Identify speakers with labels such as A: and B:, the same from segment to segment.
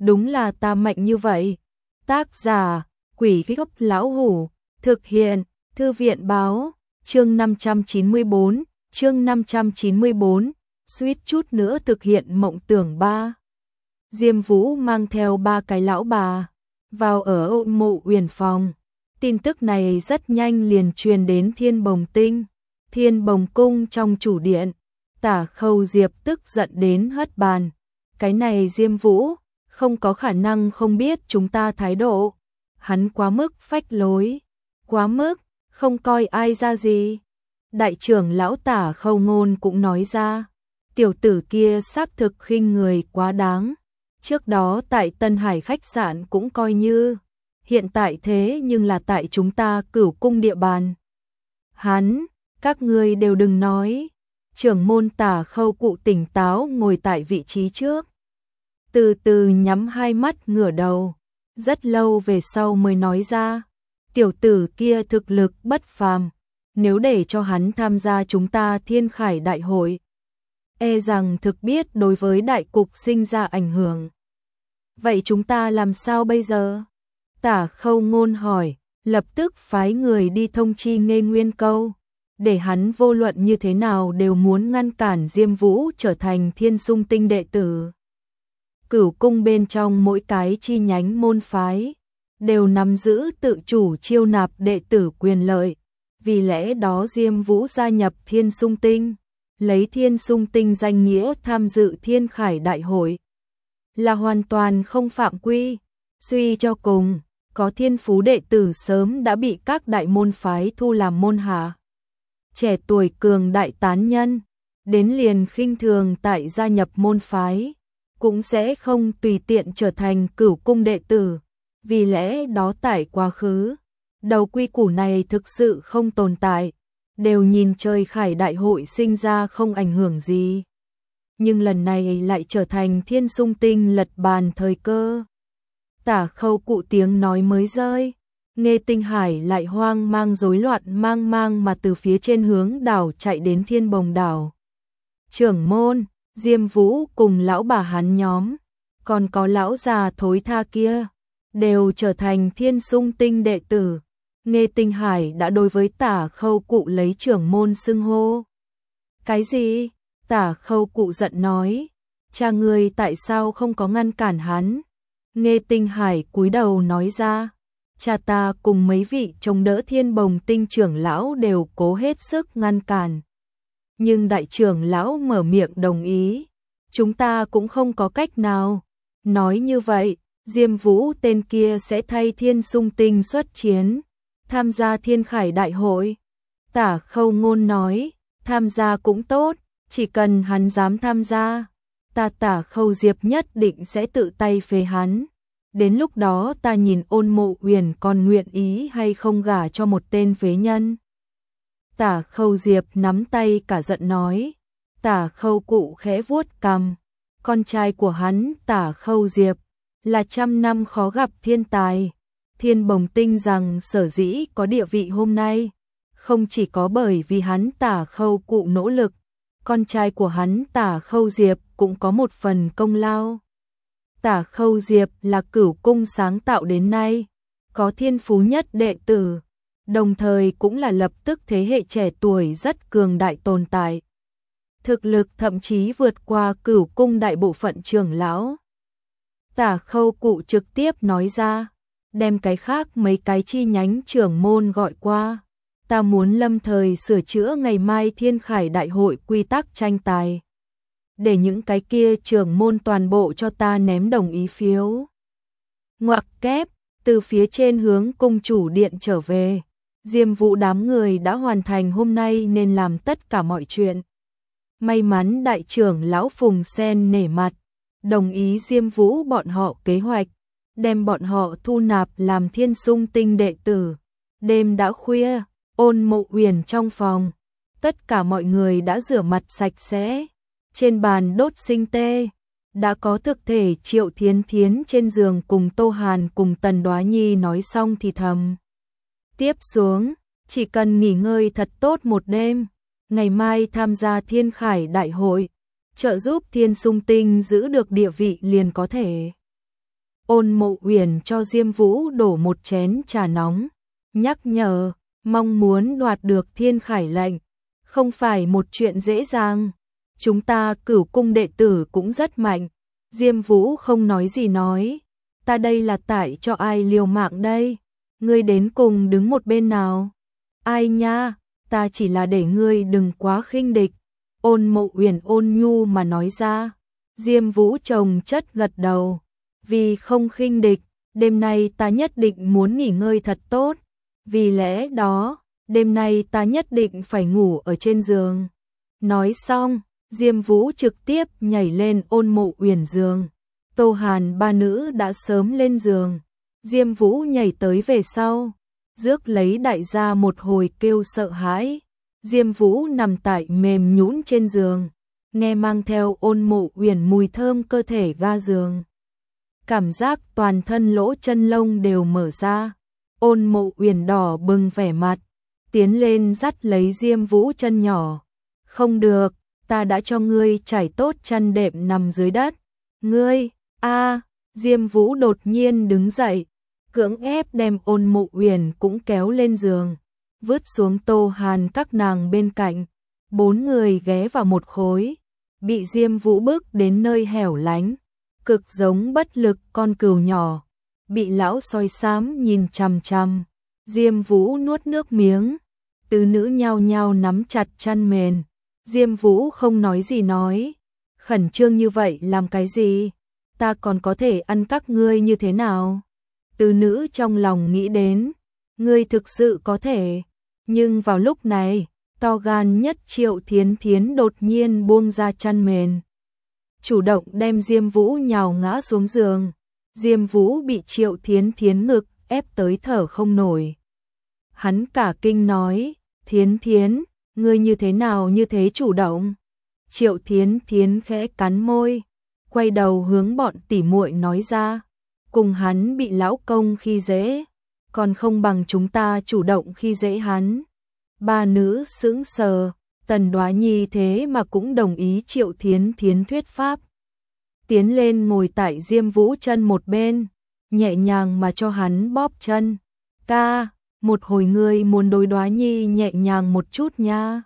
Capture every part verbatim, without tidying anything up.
A: đúng là ta mạnh như vậy. Tác giả, Quỷ Gốc Lão Hủ, thực hiện, Thư viện Báo, chương năm trăm chín mươi bốn, chương năm trăm chín mươi bốn, suýt chút nữa thực hiện mộng tưởng ba. Diêm Vũ mang theo ba cái lão bà, vào ở Ôn Mộ Uyển phòng. Tin tức này rất nhanh liền truyền đến Thiên Bồng Tinh, Thiên Bồng Cung trong chủ điện. Tả Khâu Diệp tức giận đến hất bàn. Cái này Diêm Vũ, không có khả năng không biết chúng ta thái độ. Hắn quá mức phách lối, quá mức, không coi ai ra gì. Đại trưởng lão Tả Khâu Ngôn cũng nói ra, tiểu tử kia xác thực khinh người quá đáng. Trước đó tại Tân Hải khách sạn cũng coi như, hiện tại thế nhưng là tại chúng ta Cửu Cung địa bàn. Hắn, các ngươi đều đừng nói. Trưởng môn Tả Khâu Cụ tỉnh táo ngồi tại vị trí trước, từ từ nhắm hai mắt ngửa đầu, rất lâu về sau mới nói ra, tiểu tử kia thực lực bất phàm, nếu để cho hắn tham gia chúng ta Thiên Khải đại hội, e rằng thực biết đối với đại cục sinh ra ảnh hưởng. Vậy chúng ta làm sao bây giờ? Tả Khâu Ngôn hỏi, lập tức phái người đi thông chi Nghê Nguyên Câu, để hắn vô luận như thế nào đều muốn ngăn cản Diêm Vũ trở thành Thiên Sung Tinh đệ tử. Cửu Cung bên trong mỗi cái chi nhánh môn phái đều nắm giữ tự chủ chiêu nạp đệ tử quyền lợi, vì lẽ đó Diêm Vũ gia nhập Thiên Sung Tinh, lấy Thiên Sung Tinh danh nghĩa tham dự Thiên Khải đại hội, là hoàn toàn không phạm quy. Suy cho cùng, có thiên phú đệ tử sớm đã bị các đại môn phái thu làm môn hạ. Trẻ tuổi cường đại tán nhân, đến liền khinh thường tại gia nhập môn phái, cũng sẽ không tùy tiện trở thành Cửu Cung đệ tử. Vì lẽ đó tại quá khứ, đầu quy củ này thực sự không tồn tại, đều nhìn trời Khải đại hội sinh ra không ảnh hưởng gì. Nhưng lần này lại trở thành Thiên Sung Tinh lật bàn thời cơ. Tả Khâu Cụ tiếng nói mới rơi, Nghê Tinh Hải lại hoang mang rối loạn mang mang mà từ phía trên hướng đảo chạy đến Thiên Bồng đảo. Trưởng môn, Diêm Vũ cùng lão bà hắn nhóm, còn có lão già thối tha kia, đều trở thành Thiên Sung Tinh đệ tử. Nghê Tinh Hải đã đối với Tả Khâu Cụ lấy trưởng môn xưng hô. Cái gì? Tả Khâu Cụ giận nói, cha ngươi tại sao không có ngăn cản hắn? Nghê Tinh Hải cúi đầu nói ra, cha ta cùng mấy vị chống đỡ Thiên Bồng Tinh trưởng lão đều cố hết sức ngăn cản. Nhưng đại trưởng lão mở miệng đồng ý, chúng ta cũng không có cách nào. Nói như vậy, Diêm Vũ tên kia sẽ thay Thiên Sung Tinh xuất chiến, tham gia Thiên Khải đại hội. Tả Khâu Ngôn nói, tham gia cũng tốt, chỉ cần hắn dám tham gia, ta Tả Khâu Diệp nhất định sẽ tự tay phế hắn. Đến lúc đó ta nhìn Ôn Mộ Uyển còn nguyện ý hay không gả cho một tên phế nhân. Tả Khâu Diệp nắm tay cả giận nói. Tả Khâu Cụ khẽ vuốt cằm, con trai của hắn Tả Khâu Diệp là trăm năm khó gặp thiên tài. Thiên Bồng Tinh rằng sở dĩ có địa vị hôm nay, không chỉ có bởi vì hắn Tả Khâu Cụ nỗ lực, con trai của hắn Tả Khâu Diệp cũng có một phần công lao. Tả Khâu Diệp là Cửu Cung sáng tạo đến nay, có thiên phú nhất đệ tử, đồng thời cũng là lập tức thế hệ trẻ tuổi rất cường đại tồn tại. Thực lực thậm chí vượt qua Cửu Cung đại bộ phận trưởng lão. Tả Khâu Cụ trực tiếp nói ra, đem cái khác mấy cái chi nhánh trưởng môn gọi qua. Ta muốn lâm thời sửa chữa ngày mai Thiên Khải đại hội quy tắc tranh tài, để những cái kia trưởng môn toàn bộ cho ta ném đồng ý phiếu. Ngoặc kép, từ phía trên hướng cung chủ điện trở về, Diêm Vũ đám người đã hoàn thành hôm nay nên làm tất cả mọi chuyện. May mắn đại trưởng lão Phùng Sen nể mặt, đồng ý Diêm Vũ bọn họ kế hoạch, đem bọn họ thu nạp làm Thiên Sung Tinh đệ tử. Đêm đã khuya, Ôn Mộ Uyển trong phòng, tất cả mọi người đã rửa mặt sạch sẽ. Trên bàn đốt sinh tê, đã có thực thể Triệu Thiến Thiến trên giường cùng Tô Hàn cùng Tần Đoá Nhi nói xong thì thầm. Tiếp xuống, chỉ cần nghỉ ngơi thật tốt một đêm, ngày mai tham gia Thiên Khải đại hội, trợ giúp Thiên Sung Tinh giữ được địa vị liền có thể. Ôn Mộ Uyển cho Diêm Vũ đổ một chén trà nóng, nhắc nhở, mong muốn đoạt được Thiên Khải lệnh, không phải một chuyện dễ dàng. Chúng ta Cửu cung đệ tử cũng rất mạnh. Diêm Vũ không nói gì nói, ta đây là tại cho ai liều mạng đây? Ngươi đến cùng đứng một bên nào? Ai nha, ta chỉ là để ngươi đừng quá khinh địch. Ôn Mộ Uyển ôn nhu mà nói ra. Diêm Vũ chồng chất gật đầu, vì không khinh địch, đêm nay ta nhất định muốn nghỉ ngơi thật tốt. Vì lẽ đó, đêm nay ta nhất định phải ngủ ở trên giường. Nói xong, Diêm Vũ trực tiếp nhảy lên Ôn Mộ Uyển giường. Tô Hàn ba nữ đã sớm lên giường. Diêm Vũ nhảy tới về sau, rước lấy đại gia một hồi kêu sợ hãi. Diêm Vũ nằm tại mềm nhũn trên giường, nghe mang theo Ôn Mộ Uyển mùi thơm cơ thể ga giường. Cảm giác toàn thân lỗ chân lông đều mở ra. Ôn Mộ Uyển đỏ bừng vẻ mặt, tiến lên dắt lấy Diêm Vũ chân nhỏ. Không được, ta đã cho ngươi trải tốt chăn đệm nằm dưới đất. Ngươi, a, Diêm Vũ đột nhiên đứng dậy, cưỡng ép đem Ôn Mộ Uyển cũng kéo lên giường, vứt xuống Tô Hàn các nàng bên cạnh. Bốn người ghé vào một khối, bị Diêm Vũ bước đến nơi hẻo lánh, cực giống bất lực con cừu nhỏ, bị lão sói xám nhìn chằm chằm. Diêm Vũ nuốt nước miếng, tứ nữ nhao nhao nắm chặt chăn mền. Diêm Vũ không nói gì nói, khẩn trương như vậy làm cái gì? Ta còn có thể ăn các ngươi như thế nào? Tứ nữ trong lòng nghĩ đến, ngươi thực sự có thể. Nhưng vào lúc này, to gan nhất Triệu Thiến Thiến đột nhiên buông ra chăn mền, chủ động đem Diêm Vũ nhào ngã xuống giường. Diêm Vũ bị Triệu Thiến Thiến ngực ép tới thở không nổi. Hắn cả kinh nói, Thiến Thiến, ngươi như thế nào như thế chủ động? Triệu Thiến Thiến khẽ cắn môi, quay đầu hướng bọn tỉ muội nói ra, cùng hắn bị lão công khi dễ, còn không bằng chúng ta chủ động khi dễ hắn. Ba nữ sững sờ, Tần Đoá Nhi thế mà cũng đồng ý Triệu Thiến Thiến thuyết pháp. Tiến lên ngồi tại Diêm Vũ chân một bên, nhẹ nhàng mà cho hắn bóp chân. Ca, một hồi ngươi muốn đối Đoá Nhi nhẹ nhàng một chút nha.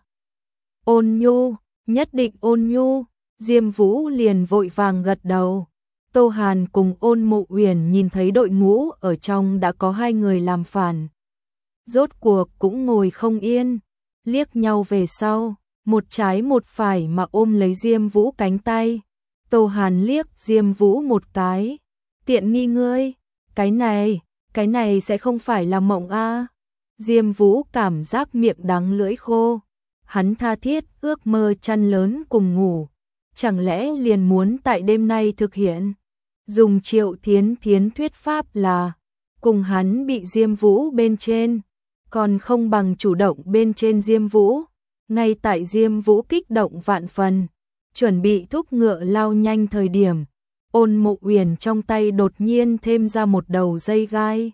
A: Ôn nhu, nhất định ôn nhu. Diêm Vũ liền vội vàng gật đầu. Tô Hàn cùng Ôn Mộ Uyển nhìn thấy đội ngũ ở trong đã có hai người làm phản, rốt cuộc cũng ngồi không yên, liếc nhau về sau, một trái một phải mà ôm lấy Diêm Vũ cánh tay. Tô Hàn liếc Diêm Vũ một cái, tiện nghi ngươi, cái này, cái này sẽ không phải là mộng a? Diêm Vũ cảm giác miệng đắng lưỡi khô, hắn tha thiết ước mơ chăn lớn cùng ngủ, chẳng lẽ liền muốn tại đêm nay thực hiện? Dùng Triệu Thiến Thiến thuyết pháp là, cùng hắn bị Diêm Vũ bên trên, còn không bằng chủ động bên trên Diêm Vũ. Ngay tại Diêm Vũ kích động vạn phần, chuẩn bị thúc ngựa lao nhanh thời điểm, Ôn Mộ Uyển trong tay đột nhiên thêm ra một đầu dây gai.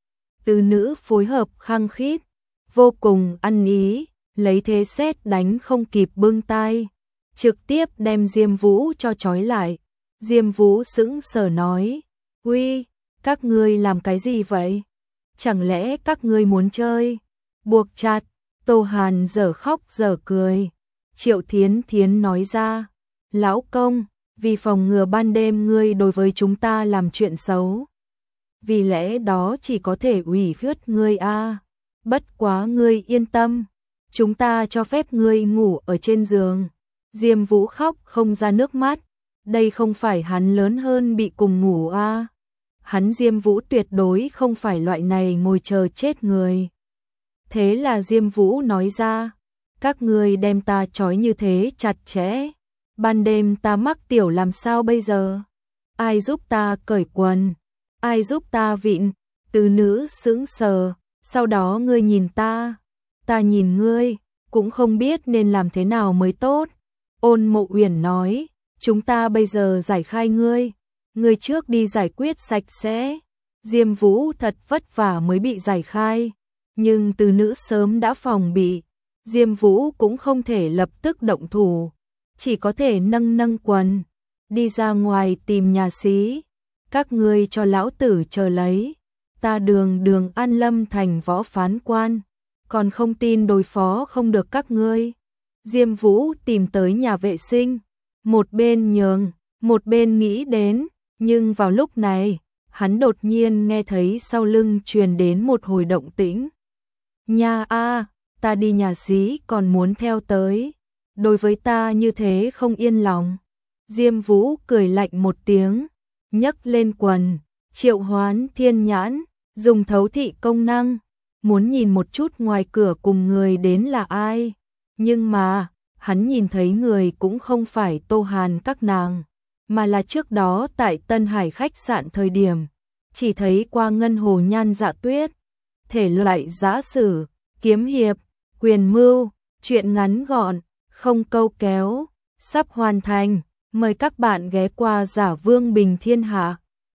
A: Tứ nữ phối hợp khăng khít, vô cùng ăn ý, lấy thế sét đánh không kịp bưng tay, trực tiếp đem Diêm Vũ cho trói lại. Diêm Vũ sững sờ nói, uy, các ngươi làm cái gì vậy? Chẳng lẽ các ngươi muốn chơi? Buộc chặt. Tô Hàn dở khóc dở cười. Triệu Thiến Thiến nói ra, lão công, vì phòng ngừa ban đêm ngươi đối với chúng ta làm chuyện xấu, vì lẽ đó chỉ có thể ủy khuất ngươi a. Bất quá ngươi yên tâm, chúng ta cho phép ngươi ngủ ở trên giường. Diêm Vũ khóc không ra nước mắt, đây không phải hắn lớn hơn bị cùng ngủ a. Hắn Diêm Vũ tuyệt đối không phải loại này ngồi chờ chết người. Thế là Diêm Vũ nói ra, các ngươi đem ta trói như thế chặt chẽ, ban đêm ta mắc tiểu làm sao bây giờ? Ai giúp ta cởi quần? Ai giúp ta vịn? Tứ nữ sững sờ, sau đó ngươi nhìn ta, ta nhìn ngươi, cũng không biết nên làm thế nào mới tốt. Ôn Mộ Uyển nói, chúng ta bây giờ giải khai ngươi, ngươi trước đi giải quyết sạch sẽ. Diêm Vũ thật vất vả mới bị giải khai, nhưng tứ nữ sớm đã phòng bị, Diêm Vũ cũng không thể lập tức động thủ, chỉ có thể nâng nâng quần, đi ra ngoài tìm nhà xí. các ngươi cho lão tử chờ lấy, ta đường đường An Lâm thành võ phán quan, còn không tin đối phó không được các ngươi. Diêm Vũ tìm tới nhà vệ sinh, một bên nhường, một bên nghĩ đến, nhưng vào lúc này, hắn đột nhiên nghe thấy sau lưng truyền đến một hồi động tĩnh. Nha a, ta đi nhà xí còn muốn theo tới, đối với ta như thế không yên lòng. Diêm Vũ cười lạnh một tiếng, nhấc lên quần, triệu hoán thiên nhãn, dùng thấu thị công năng, muốn nhìn một chút ngoài cửa cùng người đến là ai. Nhưng mà, hắn nhìn thấy người cũng không phải Tô Hàn các nàng, mà là trước đó tại Tân Hải khách sạn thời điểm, chỉ thấy qua ngân hồ Nhan Dạ Tuyết. Thể loại giã sử, kiếm hiệp, quyền mưu, truyện ngắn gọn, không câu kéo, sắp hoàn thành, mời các bạn ghé qua Giả Vương Bình Thiên Hạ.